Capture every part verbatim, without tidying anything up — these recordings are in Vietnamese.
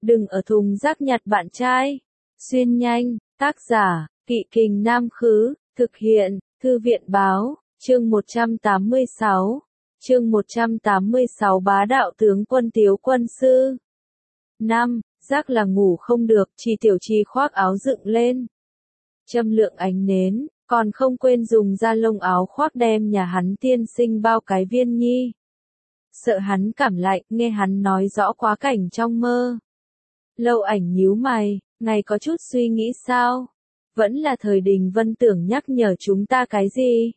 đừng ở thùng rác nhặt bạn trai. Xuyên nhanh, tác giả, Kỵ Kình Nam Khứ, thực hiện, Thư viện Báo, chương một trăm tám mươi sáu. Chương một trăm tám mươi sáu Bá đạo tướng quân Tiếu quân sư. năm. Rác là ngủ không được, Trì Tiểu Trì khoác áo dựng lên. Châm lượng ánh nến, còn không quên dùng da lông áo khoác đem nhà hắn tiên sinh bao cái viên nhi. Sợ hắn cảm lạnh, nghe hắn nói rõ quá cảnh trong mơ. Lâu Ảnh nhíu mày, ngài có chút suy nghĩ sao? Vẫn là thời Đình Vân tưởng nhắc nhở chúng ta cái gì?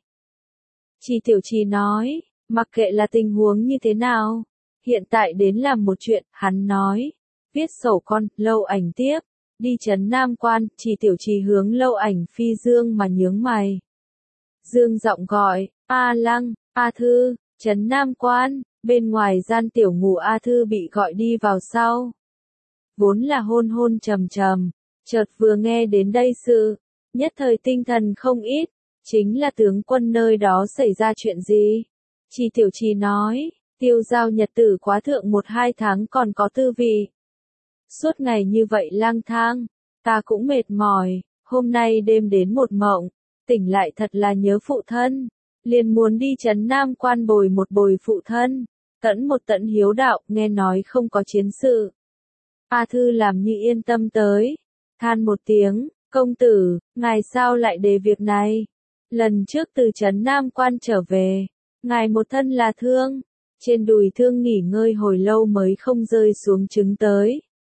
Trì Tiểu Trì nói, mặc kệ là tình huống như thế nào, hiện tại đến làm một chuyện, hắn nói. Viết sổ con, Lâu Ảnh tiếp, đi trấn Nam Quan, Trì Tiểu Trì hướng Lâu Ảnh phi dương mà nhướng mày. Dương giọng gọi, A Lăng, A Thư, trấn Nam Quan, bên ngoài gian tiểu ngủ A Thư bị gọi đi vào sau. Vốn là hôn hôn trầm trầm, chợt vừa nghe đến đây sự, nhất thời tinh thần không ít, chính là tướng quân nơi đó xảy ra chuyện gì? Trì Tiểu Trì nói, tiêu giao nhật tử quá thượng một hai tháng còn có tư vị. Suốt ngày như vậy lang thang, ta cũng mệt mỏi, hôm nay đêm đến một mộng, tỉnh lại thật là nhớ phụ thân, liền muốn đi trấn Nam Quan bồi một bồi phụ thân, tẫn một tẫn hiếu đạo, nghe nói không có chiến sự. A Thư làm như yên tâm tới, than một tiếng, công tử, ngài sao lại đề việc này? Lần trước từ trấn Nam Quan trở về, ngài một thân là thương, trên đùi thương nghỉ ngơi hồi lâu mới không rơi xuống trứng tới.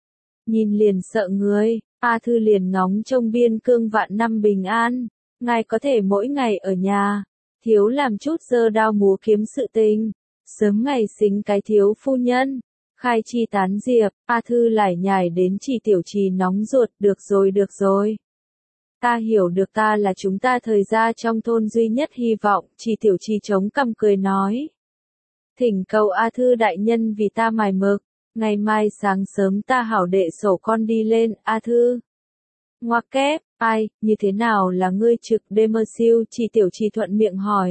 Nhìn liền sợ người, A Thư liền ngóng trông biên cương vạn năm bình an, ngài có thể mỗi ngày ở nhà, thiếu làm chút giơ đao múa kiếm sự tình, sớm ngày xính cái thiếu phu nhân, khai chi tán diệp. A Thư lải nhải đến Trì Tiểu Trì nóng ruột, được rồi được rồi. Ta hiểu được, ta là chúng ta thời gia trong thôn duy nhất hy vọng, Trì Tiểu Trì chống cằm cười nói. Thỉnh cầu A Thư đại nhân vì ta mài mực, ngày mai sáng sớm ta hảo đệ sổ con đi lên. A Thư. Ngoặc kép, ai, như thế nào là ngươi trực đêm mơ siêu? Trì Tiểu Trì thuận miệng hỏi.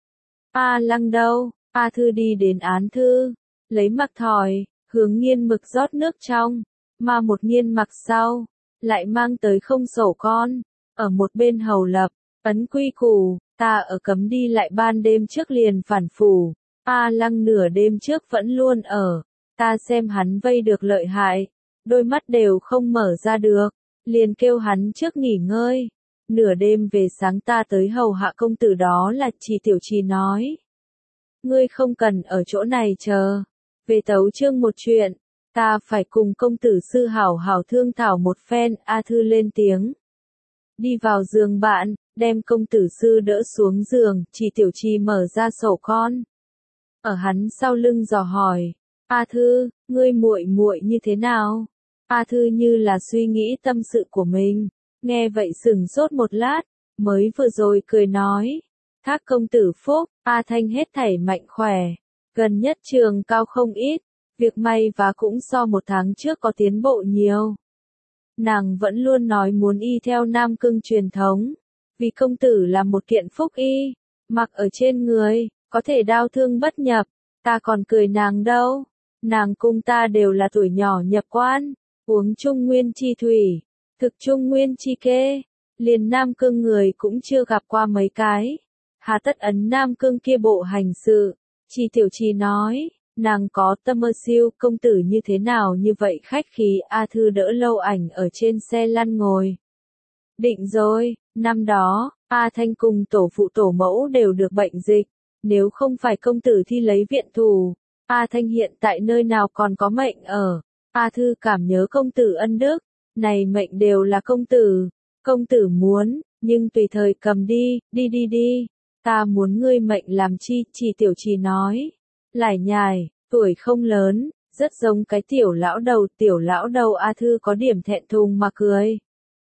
A Lăng đâu? A Thư đi đến án thư, lấy mặc thỏi, hướng nghiên mực rót nước trong, mà một nghiên mặc sau, lại mang tới không sổ con, ở một bên hầu lập, ấn quy củ, ta ở cấm đi lại ban đêm trước liền phản phủ, A Lăng nửa đêm trước vẫn luôn ở, ta xem hắn vây được lợi hại, đôi mắt đều không mở ra được, liền kêu hắn trước nghỉ ngơi, nửa đêm về sáng ta tới hầu hạ công tử. Đó là Trì Tiểu Trì nói. Ngươi không cần ở chỗ này chờ, về tấu chương một chuyện, ta phải cùng công tử sư hảo hảo thương thảo một phen. A Thư lên tiếng. Đi vào giường bạn, đem công tử sư đỡ xuống giường, Trì Tiểu Trì mở ra sổ con. Ở hắn sau lưng dò hỏi, A Thư, ngươi muội muội như thế nào? A Thư như là suy nghĩ tâm sự của mình, nghe vậy sửng sốt một lát, mới vừa rồi cười nói. Thác công tử phúc, A Thanh hết thảy mạnh khỏe, gần nhất trường cao không ít, việc may và cũng so một tháng trước có tiến bộ nhiều. Nàng vẫn luôn nói muốn y theo Nam Cương truyền thống, vì công tử là một kiện phúc y, mặc ở trên người, có thể đao thương bất nhập, ta còn cười nàng đâu, nàng cung ta đều là tuổi nhỏ nhập quan, uống trung nguyên chi thủy, thực trung nguyên chi kê, liền Nam Cương người cũng chưa gặp qua mấy cái. Hà tất ấn Nam Cương kia bộ hành sự, Trì Tiểu Trì nói, nàng có tâm mơ siêu, công tử như thế nào như vậy khách khí. A Thư đỡ Lâu Ảnh ở trên xe lăn ngồi. Định rồi, năm đó, A Thanh cùng tổ phụ tổ mẫu đều được bệnh dịch, nếu không phải công tử thi lấy viện thủ, A Thanh hiện tại nơi nào còn có mệnh ở. A Thư cảm nhớ công tử ân đức, này mệnh đều là công tử, công tử muốn, nhưng tùy thời cầm đi, đi đi đi. Ta muốn ngươi mệnh làm chi? Trì Tiểu Trì nói. Lải nhải, tuổi không lớn, rất giống cái tiểu lão đầu. Tiểu lão đầu. A Thư có điểm thẹn thùng mà cười.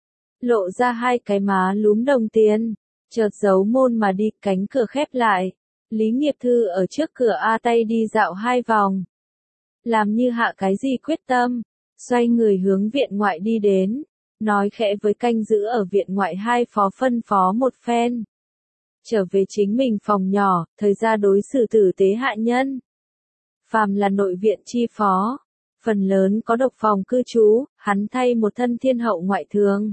Lộ ra hai cái má lúm đồng tiền, chợt giấu môn mà đi, cánh cửa khép lại. Lý Nghiệp Thư ở trước cửa A tay đi dạo hai vòng. Làm như hạ cái gì quyết tâm, xoay người hướng viện ngoại đi đến, nói khẽ với canh giữ ở viện ngoại hai phó phân phó một phen. Trở về chính mình phòng nhỏ, thời gia đối xử tử tế hạ nhân. Phàm là nội viện chi phó, phần lớn có độc phòng cư trú, hắn thay một thân thiên hậu ngoại thường.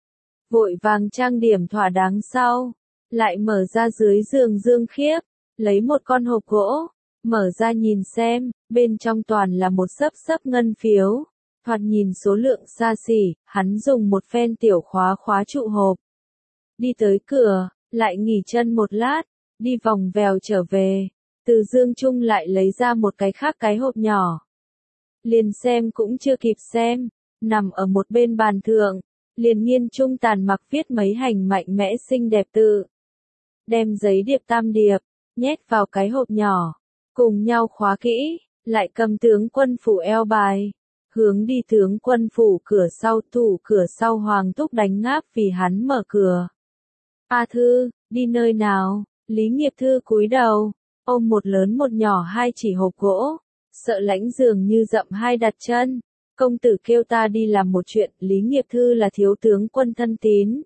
Vội vàng trang điểm thỏa đáng sau, lại mở ra dưới giường dương khiếp, lấy một con hộp gỗ, mở ra nhìn xem, bên trong toàn là một xấp xấp ngân phiếu, thoạt nhìn số lượng xa xỉ, hắn dùng một phen tiểu khóa khóa trụ hộp. Đi tới cửa, lại nghỉ chân một lát, đi vòng vèo trở về, từ dương chung lại lấy ra một cái khác cái hộp nhỏ. Liền xem cũng chưa kịp xem, nằm ở một bên bàn thượng, liền nghiên trung tàn mặc viết mấy hành mạnh mẽ xinh đẹp tự. Đem giấy điệp tam điệp, nhét vào cái hộp nhỏ, cùng nhau khóa kỹ, lại cầm tướng quân phủ eo bài, hướng đi tướng quân phủ cửa sau tủ cửa sau Hoàng Túc đánh ngáp vì hắn mở cửa. A Thư, đi nơi nào? Lý Nghiệp Thư cúi đầu, ôm một lớn một nhỏ hai chỉ hộp gỗ, sợ lãnh dường như dậm hai đặt chân. Công tử kêu ta đi làm một chuyện, Lý Nghiệp Thư là thiếu tướng quân thân tín.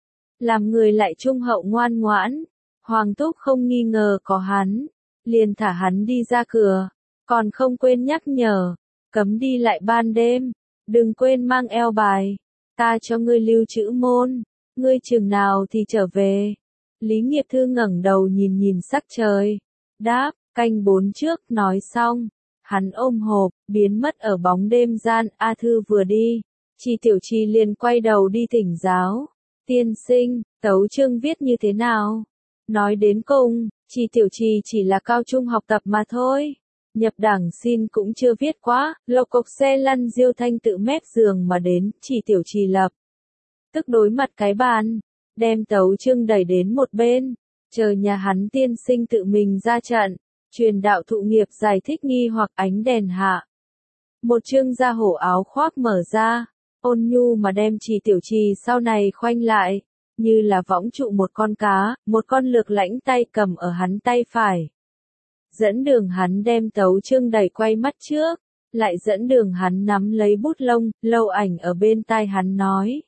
Làm người lại trung hậu ngoan ngoãn, Hoàng Túc không nghi ngờ có hắn, liền thả hắn đi ra cửa, còn không quên nhắc nhở, cấm đi lại ban đêm, đừng quên mang eo bài, ta cho ngươi lưu trữ môn, ngươi chừng nào thì trở về. Lý Nghiệp Thư ngẩng đầu nhìn nhìn sắc trời, đáp, canh bốn trước, nói xong. Hắn ôm hộp, biến mất ở bóng đêm gian, A Thư vừa đi, Chi Tiểu Chi liền quay đầu đi thỉnh giáo. Tiên sinh, tấu chương viết như thế nào? Nói đến cùng, Chi Tiểu Chi chỉ là cao trung học tập mà thôi. Nhập đảng xin cũng chưa viết quá, lộc cộc xe lăn Diêu Thanh tự mép giường mà đến, Chi Tiểu Chi lập. Tức đối mặt cái bàn, đem tấu chương đẩy đến một bên, chờ nhà hắn tiên sinh tự mình ra trận. Truyền đạo thụ nghiệp giải thích nghi hoặc ánh đèn hạ. Một chương da hổ áo khoác mở ra, ôn nhu mà đem Chi Tiểu Chi sau này khoanh lại, như là võng trụ một con cá, một con lược lãnh tay cầm ở hắn tay phải. Dẫn đường hắn đem tấu chương đẩy quay mắt trước, lại dẫn đường hắn nắm lấy bút lông, Lâu Ảnh ở bên tai hắn nói.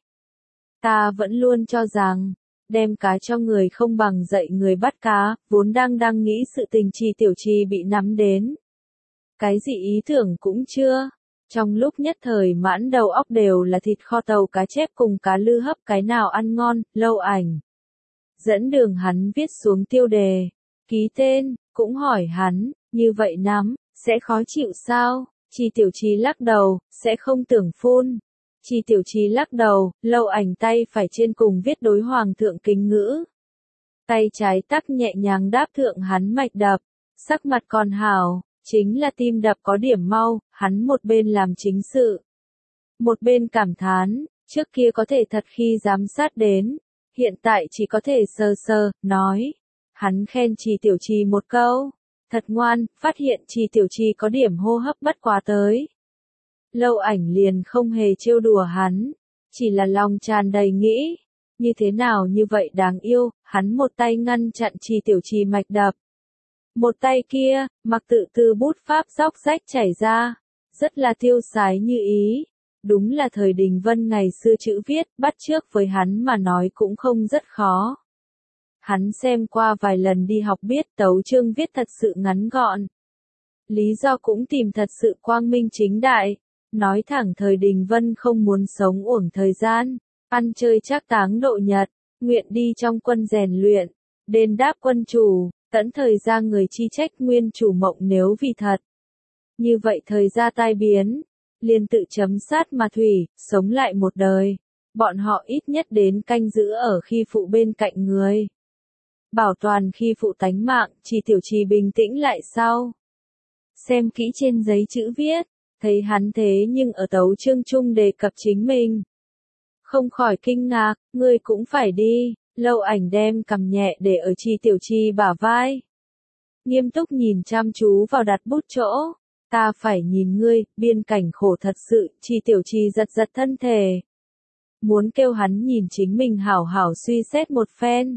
Ta vẫn luôn cho rằng, đem cá cho người không bằng dạy người bắt cá, vốn đang đang nghĩ sự tình Chi Tiểu Chi bị nắm đến. Cái gì ý tưởng cũng chưa, trong lúc nhất thời mãn đầu óc đều là thịt kho tàu cá chép cùng cá lư hấp, cái nào ăn ngon. Lâu Ảnh dẫn đường hắn viết xuống tiêu đề, ký tên, cũng hỏi hắn, như vậy nắm, sẽ khó chịu sao? Chi Tiểu Chi lắc đầu, sẽ không tưởng phun. Chi Tiểu Chi lắc đầu, Lâu Ảnh tay phải trên cùng viết đối hoàng thượng kính ngữ. Tay trái tắc nhẹ nhàng đáp thượng hắn mạch đập, sắc mặt còn hảo, chính là tim đập có điểm mau, hắn một bên làm chính sự. Một bên cảm thán, trước kia có thể thật khi giám sát đến, hiện tại chỉ có thể sơ sơ, nói. Hắn khen Chi Tiểu Chi một câu, thật ngoan, phát hiện Chi Tiểu Chi có điểm hô hấp bất quá tới. Lâu Ảnh liền không hề trêu đùa hắn, chỉ là lòng tràn đầy nghĩ, như thế nào như vậy đáng yêu, hắn một tay ngăn chặn Chi Tiểu Chi mạch đập. Một tay kia, mặc tự từ bút pháp róc rách chảy ra, rất là tiêu sái như ý. Đúng là thời Đình Vân ngày xưa chữ viết, bắt chước với hắn mà nói cũng không rất khó. Hắn xem qua vài lần đi học biết tấu chương viết thật sự ngắn gọn. Lý do cũng tìm thật sự quang minh chính đại. Nói thẳng thời Đình Vân không muốn sống uổng thời gian, ăn chơi trác táng độ nhật, nguyện đi trong quân rèn luyện, đền đáp quân chủ, tẫn thời ra người chi trách nguyên chủ mộng nếu vì thật. Như vậy thời ra tai biến, liền tự chấm sát mà thủy, sống lại một đời, bọn họ ít nhất đến canh giữ ở khi phụ bên cạnh người. Bảo toàn khi phụ tánh mạng, Chi Tiểu Chi bình tĩnh lại sau. Xem kỹ trên giấy chữ viết. Thấy hắn thế nhưng ở tấu chương chung đề cập chính mình. Không khỏi kinh ngạc, ngươi cũng phải đi, Lâu Ảnh đem cầm nhẹ để ở Chi Tiểu Chi bả vai. Nghiêm túc nhìn chăm chú vào đặt bút chỗ, ta phải nhìn ngươi, biên cảnh khổ thật sự, Chi Tiểu Chi giật giật thân thể. Muốn kêu hắn nhìn chính mình hảo hảo suy xét một phen.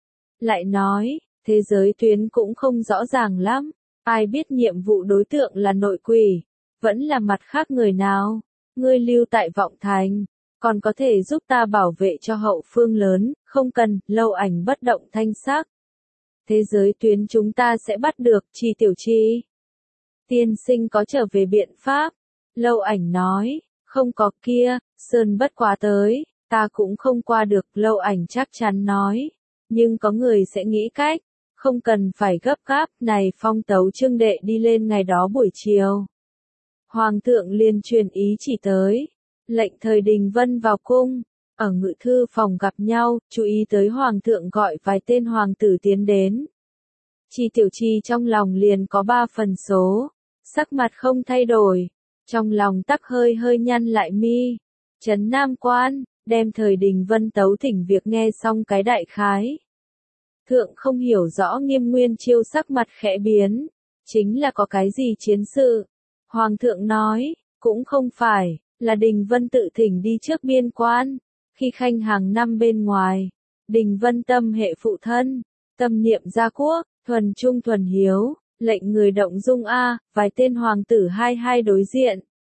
Lại nói, thế giới tuyến cũng không rõ ràng lắm, ai biết nhiệm vụ đối tượng là nội quỷ. Vẫn là mặt khác người nào, ngươi lưu tại Vọng Thành, còn có thể giúp ta bảo vệ cho hậu phương lớn, không cần. Lâu Ảnh bất động thanh sắc. Thế giới tuyến chúng ta sẽ bắt được, Chi Tiểu Chi. Tiên sinh có trở về biện pháp, Lâu Ảnh nói, không có kia, Sơn bất quá tới, ta cũng không qua được. Lâu Ảnh chắc chắn nói, nhưng có người sẽ nghĩ cách, không cần phải gấp gáp. Này phong tấu Trương đệ đi lên ngày đó buổi chiều. Hoàng thượng liền truyền ý chỉ tới, lệnh thời Đình Vân vào cung, ở ngự thư phòng gặp nhau, chú ý tới Hoàng thượng gọi vài tên hoàng tử tiến đến. Chi Tiểu Chi trong lòng liền có ba phần số, sắc mặt không thay đổi, trong lòng tắc hơi hơi nhăn lại mi. Trấn Nam Quan, đem thời Đình Vân tấu thỉnh việc nghe xong cái đại khái. Thượng không hiểu rõ Nghiêm Nguyên Chiêu sắc mặt khẽ biến, chính là có cái gì chiến sự. Hoàng thượng nói, cũng không phải, là Đình Vân tự thỉnh đi trước biên quan, khi khanh hàng năm bên ngoài. Đình Vân tâm hệ phụ thân, tâm niệm gia quốc, thuần trung thuần hiếu, lệnh người động dung a. Vài tên hoàng tử hai hai đối diện.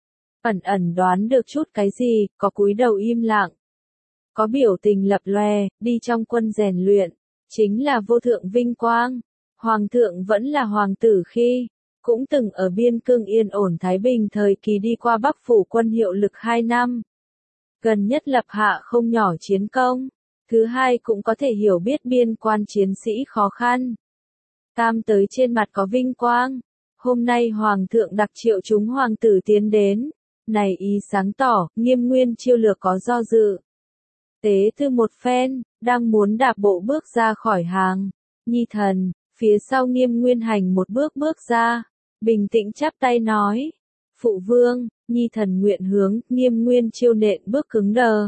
Ẩn ẩn đoán được chút cái gì, có cúi đầu im lặng. Có biểu tình lập lòe, đi trong quân rèn luyện, chính là vô thượng vinh quang. Hoàng thượng vẫn là hoàng tử khi, cũng từng ở biên cương yên ổn Thái Bình thời kỳ đi qua Bắc phủ quân hiệu lực hai năm. Gần nhất lập hạ không nhỏ chiến công. Thứ hai cũng có thể hiểu biết biên quan chiến sĩ khó khăn. Tam tới trên mặt có vinh quang. Hôm nay Hoàng thượng đặc triệu chúng hoàng tử tiến đến. Này ý sáng tỏ, Nghiêm Nguyên Chiêu lược có do dự. Tế thư một phen, đang muốn đạp bộ bước ra khỏi hàng. Nhi thần, phía sau Nghiêm Nguyên Hành một bước bước ra. Bình tĩnh chắp tay nói. Phụ vương, Nhi thần nguyện hướng. Nghiêm Nguyên Chiêu nện bước cứng đờ.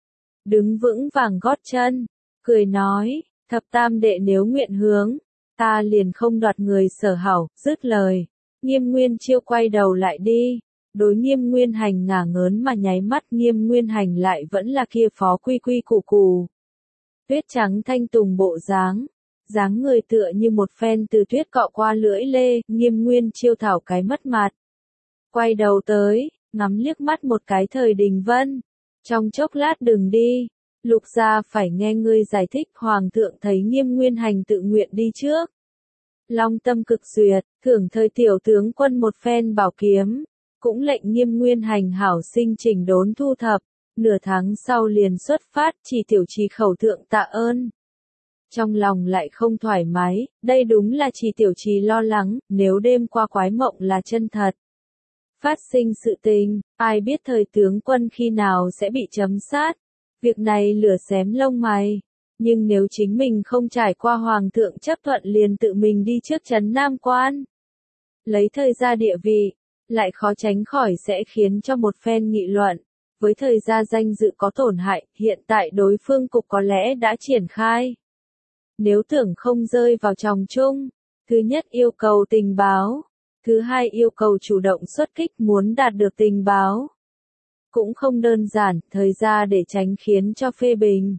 Đứng vững vàng gót chân, cười nói, thập tam đệ nếu nguyện hướng, ta liền không đoạt người sở hảo. Dứt lời, Nghiêm Nguyên Chiêu quay đầu lại đi, đối Nghiêm Nguyên Hành ngả ngớn mà nháy mắt. Nghiêm Nguyên Hành lại vẫn là kia phó quy quy củ củ. Tuyết trắng thanh tùng bộ dáng, dáng người tựa như một phen từ tuyết cọ qua lưỡi lê. Nghiêm Nguyên Chiêu thảo cái mất mặt, quay đầu tới, ngắm liếc mắt một cái thời Đình Vân. Trong chốc lát đừng đi, Lục gia phải nghe ngươi giải thích. Hoàng thượng thấy Nghiêm Nguyên Hành tự nguyện đi trước. Long tâm cực duyệt, thưởng thời tiểu tướng quân một phen bảo kiếm, cũng lệnh Nghiêm Nguyên Hành hảo sinh chỉnh đốn thu thập, nửa tháng sau liền xuất phát. Chỉ Tiểu Trì khẩu thượng tạ ơn. Trong lòng lại không thoải mái, đây đúng là Chỉ Tiểu Trì lo lắng, nếu đêm qua quái mộng là chân thật. Phát sinh sự tình, ai biết thời tướng quân khi nào sẽ bị chấm sát. Việc này lửa xém lông mày. Nhưng nếu chính mình không trải qua hoàng thượng chấp thuận liền tự mình đi trước Trấn Nam Quan. Lấy thời gia địa vị, lại khó tránh khỏi sẽ khiến cho một phen nghị luận. Với thời gia danh dự có tổn hại, hiện tại đối phương cục có lẽ đã triển khai. Nếu tưởng không rơi vào tròng chung, thứ nhất yêu cầu tình báo. Thứ hai yêu cầu chủ động xuất kích muốn đạt được tình báo. Cũng không đơn giản, thời gian để tránh khiến cho phê bình.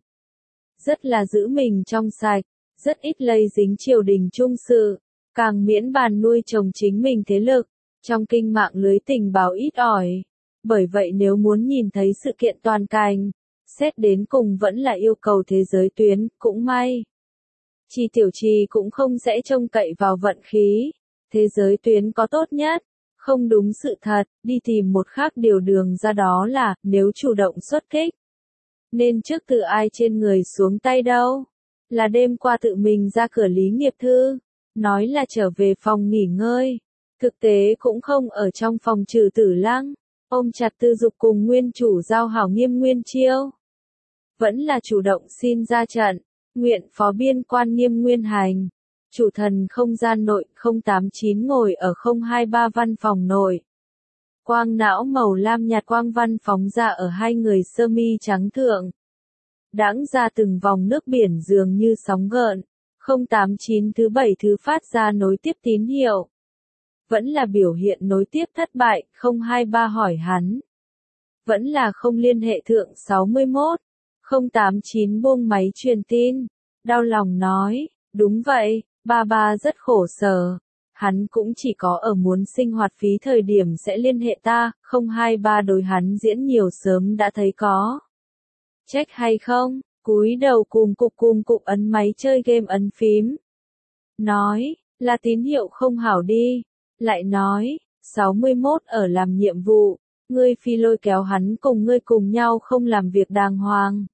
Rất là giữ mình trong sạch, rất ít lây dính triều đình trung sự, càng miễn bàn nuôi chồng chính mình thế lực, trong kinh mạng lưới tình báo ít ỏi. Bởi vậy nếu muốn nhìn thấy sự kiện toàn cảnh, xét đến cùng vẫn là yêu cầu thế giới tuyến, cũng may. Chi Tiểu Trì cũng không sẽ trông cậy vào vận khí. Thế giới tuyến có tốt nhất, không đúng sự thật, đi tìm một khác điều đường ra, đó là, nếu chủ động xuất kích. Nên trước từ ai trên người xuống tay đâu? Là đêm qua tự mình ra cửa Lý Nghiệp Thư, nói là trở về phòng nghỉ ngơi. Thực tế cũng không ở trong phòng Trừ Tử Lăng, ôm chặt Tư Dục cùng nguyên chủ giao hảo Nghiêm Nguyên Chiêu. Vẫn là chủ động xin ra trận, nguyện phó biên quan Nghiêm Nguyên Hành. Chủ thần không gian nội, không tám chín ngồi ở không hai ba văn phòng nội. Quang não màu lam nhạt quang văn phóng ra ở hai người sơ mi trắng thượng. Đãng ra từng vòng nước biển dường như sóng gợn. không tám chín thứ bảy thứ phát ra nối tiếp tín hiệu. Vẫn là biểu hiện nối tiếp thất bại. không hai ba hỏi hắn. Vẫn là không liên hệ thượng sáu mươi mốt. không tám chín buông máy truyền tin. Đau lòng nói, đúng vậy. Ba ba rất khổ sở, hắn cũng chỉ có ở muốn sinh hoạt phí thời điểm sẽ liên hệ ta. Không hai ba đối hắn diễn nhiều sớm đã thấy có trách hay không, cúi đầu cùng cục cùng cục ấn máy chơi game ấn phím. Nói, là tín hiệu không hảo đi, lại nói, sáu mươi mốt ở làm nhiệm vụ, ngươi phi lôi kéo hắn cùng ngươi cùng nhau không làm việc đàng hoàng.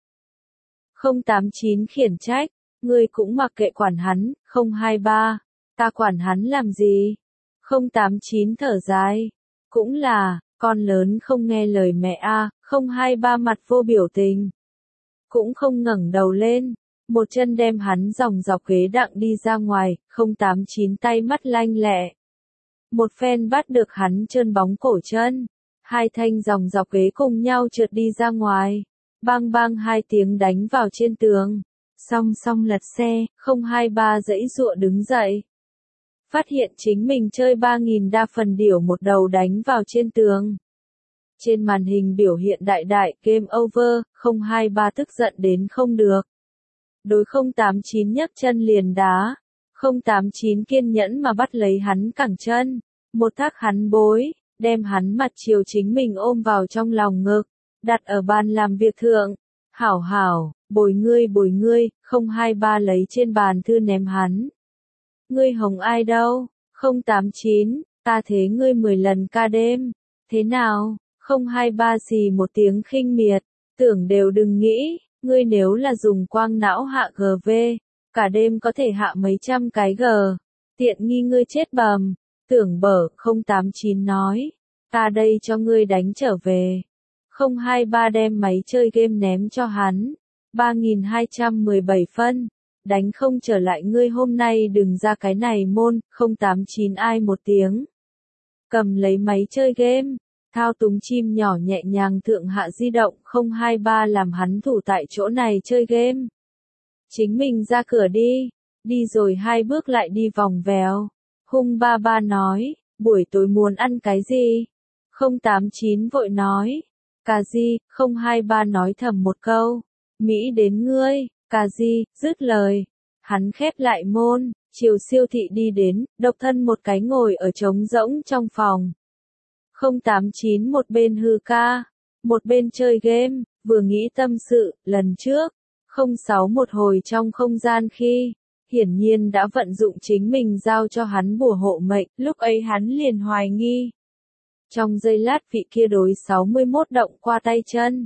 không tám chín khiển trách, ngươi cũng mặc kệ quản hắn. không hai ba, ta quản hắn làm gì? không tám chín thở dài, cũng là, con lớn không nghe lời mẹ a. không hai ba mặt vô biểu tình, cũng không ngẩng đầu lên, một chân đem hắn dòng dọc ghế đặng đi ra ngoài. không tám chín tay mắt lanh lẹ, một phen bắt được hắn trơn bóng cổ chân, hai thanh dòng dọc ghế cùng nhau trượt đi ra ngoài, bang bang hai tiếng đánh vào trên tường, song song lật xe. không hai ba giãy giụa đứng dậy, phát hiện chính mình chơi ba nghìn đa phần điểu một đầu đánh vào trên tường. Trên màn hình biểu hiện đại đại game over. không hai ba tức giận đến không được, đối không tám chín nhấc chân liền đá. không tám chín kiên nhẫn mà bắt lấy hắn cẳng chân, một thác hắn bối, đem hắn mặt chiều chính mình ôm vào trong lòng ngực, đặt ở bàn làm việc thượng. Hảo hảo, bồi ngươi bồi ngươi. không hai ba lấy trên bàn thư ném hắn. Ngươi hồng ai đâu? không tám chín, ta thế ngươi mười lần ca đêm. Thế nào? không hai ba xì một tiếng khinh miệt, tưởng đều đừng nghĩ, ngươi nếu là dùng quang não hạ giê vê, cả đêm có thể hạ mấy trăm cái G, tiện nghi ngươi chết bầm. Tưởng bở. không tám chín nói, ta đây cho ngươi đánh trở về. không hai ba đem máy chơi game ném cho hắn, ba nghìn hai trăm mười bảy phân, đánh không trở lại ngươi hôm nay đừng ra cái này môn. không tám chín ai một tiếng, cầm lấy máy chơi game, thao túng chim nhỏ nhẹ nhàng thượng hạ di động. không hai ba làm hắn thủ tại chỗ này chơi game, chính mình ra cửa đi, đi rồi hai bước lại đi vòng vèo. Hung ba ba nói, buổi tối muốn ăn cái gì? không tám chín vội nói, cà ri. không hai ba nói thầm một câu, Mỹ đến ngươi, cà ri. Dứt lời, hắn khép lại môn, chiều siêu thị đi đến, độc thân một cái ngồi ở trống rỗng trong phòng. không tám chín một bên hư ca, một bên chơi game, vừa nghĩ tâm sự. Lần trước, không sáu một hồi trong không gian khi, hiển nhiên đã vận dụng chính mình giao cho hắn bùa hộ mệnh, lúc ấy hắn liền hoài nghi. Trong giây lát vị kia đối sáu mươi mốt động qua tay chân,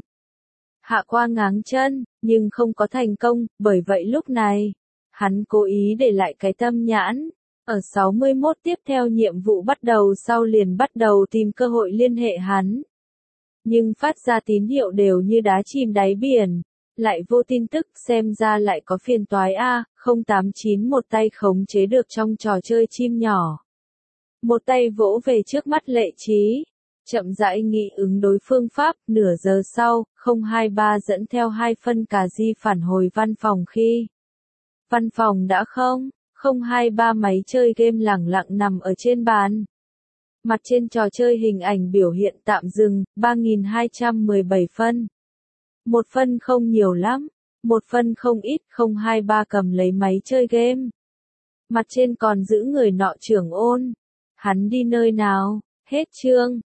hạ qua ngáng chân, nhưng không có thành công, bởi vậy lúc này, hắn cố ý để lại cái tâm nhãn. Ở sáu mươi mốt tiếp theo nhiệm vụ bắt đầu sau liền bắt đầu tìm cơ hội liên hệ hắn. Nhưng phát ra tín hiệu đều như đá chìm đáy biển, lại vô tin tức, xem ra lại có phiền toái a. không tám chín một tay khống chế được trong trò chơi chim nhỏ, một tay vỗ về trước mắt Lệ Trí, chậm rãi nghĩ ứng đối phương pháp. Nửa giờ sau, không hai ba dẫn theo hai phân cà ri phản hồi văn phòng khi văn phòng đã không. không hai ba máy chơi game lẳng lặng nằm ở trên bàn. Mặt trên trò chơi hình ảnh biểu hiện tạm dừng, ba nghìn hai trăm mười bảy phân. Một phân không nhiều lắm, một phân không ít. không hai ba cầm lấy máy chơi game. Mặt trên còn giữ người nọ trưởng ôn. Hắn đi nơi nào? Hết chương.